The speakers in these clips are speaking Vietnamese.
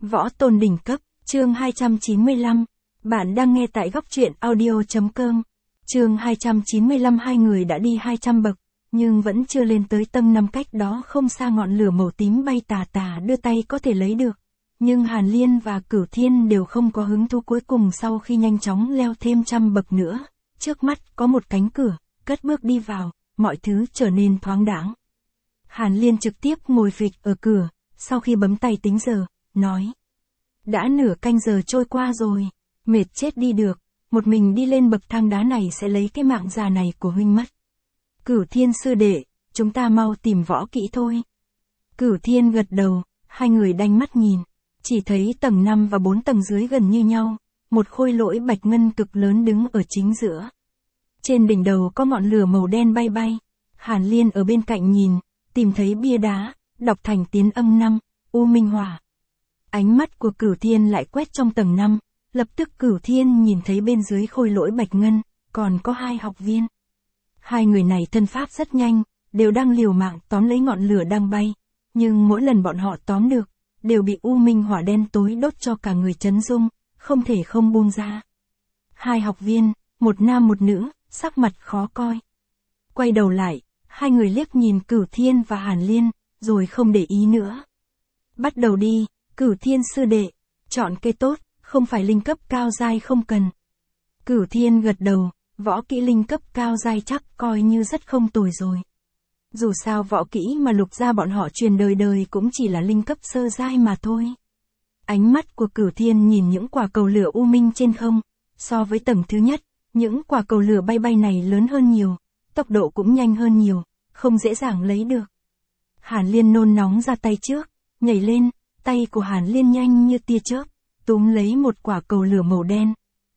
Võ tôn đỉnh cấp, chương 295. Bạn đang nghe tại góc truyện audio.com. Chương 295. Hai người đã đi 200 bậc, nhưng vẫn chưa lên tới tầng 5. Cách đó không xa ngọn lửa màu tím bay tà tà đưa tay có thể lấy được. Nhưng Hàn Liên và Cửu Thiên đều không có hứng thú. Cuối cùng sau khi nhanh chóng leo thêm 100 bậc nữa, trước mắt có một cánh cửa, cất bước đi vào, mọi thứ trở nên thoáng đãng. Hàn Liên trực tiếp ngồi phịch ở cửa, sau khi bấm tay tính giờ, nói. Đã nửa canh giờ trôi qua rồi, mệt chết đi được, một mình đi lên bậc thang đá này sẽ lấy cái mạng già này của huynh mất. Cửu Thiên sư đệ, chúng ta mau tìm Võ Kỹ thôi. Cửu Thiên gật đầu, hai người đanh mắt nhìn, chỉ thấy tầng 5 và 4 tầng dưới gần như nhau, một khôi lỗi bạch ngân cực lớn đứng ở chính giữa. Trên đỉnh đầu có ngọn lửa màu đen bay bay, Hàn Liên ở bên cạnh nhìn, tìm thấy bia đá, đọc thành tiếng âm 5, U Minh Hỏa. Ánh mắt của Cửu Thiên lại quét trong tầng 5, lập tức Cửu Thiên nhìn thấy bên dưới khôi lỗi bạch ngân, còn có hai học viên. Hai người này thân pháp rất nhanh, đều đang liều mạng tóm lấy ngọn lửa đang bay, nhưng mỗi lần bọn họ tóm được, đều bị U Minh Hỏa đen tối đốt cho cả người chấn rung, không thể không buông ra. Hai học viên, một nam một nữ, sắc mặt khó coi. Quay đầu lại, hai người liếc nhìn Cửu Thiên và Hàn Liên, rồi không để ý nữa. Bắt đầu đi, Cửu Thiên sư đệ, chọn cây tốt, không phải linh cấp cao giai không cần. Cửu Thiên gật đầu, võ kỹ linh cấp cao giai chắc coi như rất không tồi rồi. Dù sao võ kỹ mà Lục gia bọn họ truyền đời đời cũng chỉ là linh cấp sơ giai mà thôi. Ánh mắt của Cửu Thiên nhìn những quả cầu lửa u minh trên không, so với tầng thứ nhất, những quả cầu lửa bay bay này lớn hơn nhiều, tốc độ cũng nhanh hơn nhiều, không dễ dàng lấy được. Hàn Liên nôn nóng ra tay trước, nhảy lên, tay của Hàn Liên nhanh như tia chớp, túm lấy một quả cầu lửa màu đen.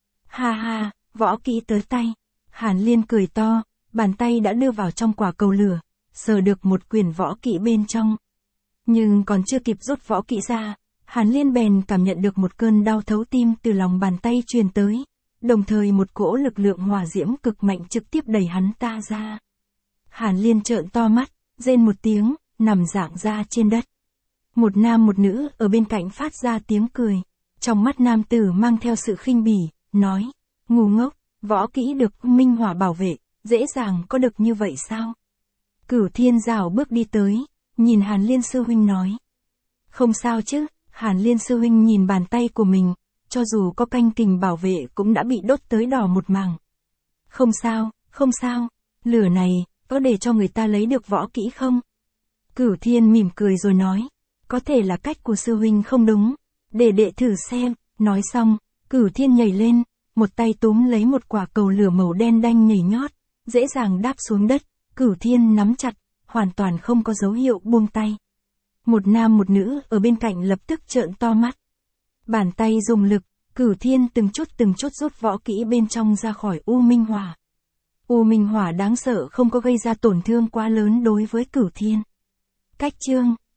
Ha ha, võ kỹ tới tay. Hàn Liên cười to, bàn tay đã đưa vào trong quả cầu lửa, sờ được một quyển võ kỹ bên trong. Nhưng còn chưa kịp rút võ kỹ ra, Hàn Liên bèn cảm nhận được một cơn đau thấu tim từ lòng bàn tay truyền tới, đồng thời một cỗ lực lượng hỏa diễm cực mạnh trực tiếp đẩy hắn ta ra. Hàn Liên trợn to mắt, rên một tiếng, nằm rạng ra trên đất. Một nam một nữ ở bên cạnh phát ra tiếng cười, trong mắt nam tử mang theo sự khinh bỉ, nói, ngu ngốc, võ kỹ được Minh Hỏa bảo vệ, dễ dàng có được như vậy sao? Cửu Thiên rảo bước đi tới, nhìn Hàn Liên sư huynh nói. Không sao chứ, Hàn Liên sư huynh nhìn bàn tay của mình, cho dù có canh kình bảo vệ cũng đã bị đốt tới đỏ một mảng. Không sao, không sao, lửa này, có để cho người ta lấy được võ kỹ không? Cửu Thiên mỉm cười rồi nói, có thể là cách của sư huynh không đúng, để đệ thử xem. Nói xong, Cửu Thiên nhảy lên, một tay túm lấy một quả cầu lửa màu đen đanh nhảy nhót, dễ dàng đáp xuống đất, Cửu Thiên nắm chặt, hoàn toàn không có dấu hiệu buông tay. Một nam một nữ ở bên cạnh lập tức trợn to mắt. Bàn tay dùng lực, Cửu Thiên từng chút rút võ kỹ bên trong ra khỏi U Minh Hỏa. U Minh Hỏa đáng sợ không có gây ra tổn thương quá lớn đối với Cửu Thiên. Cách chương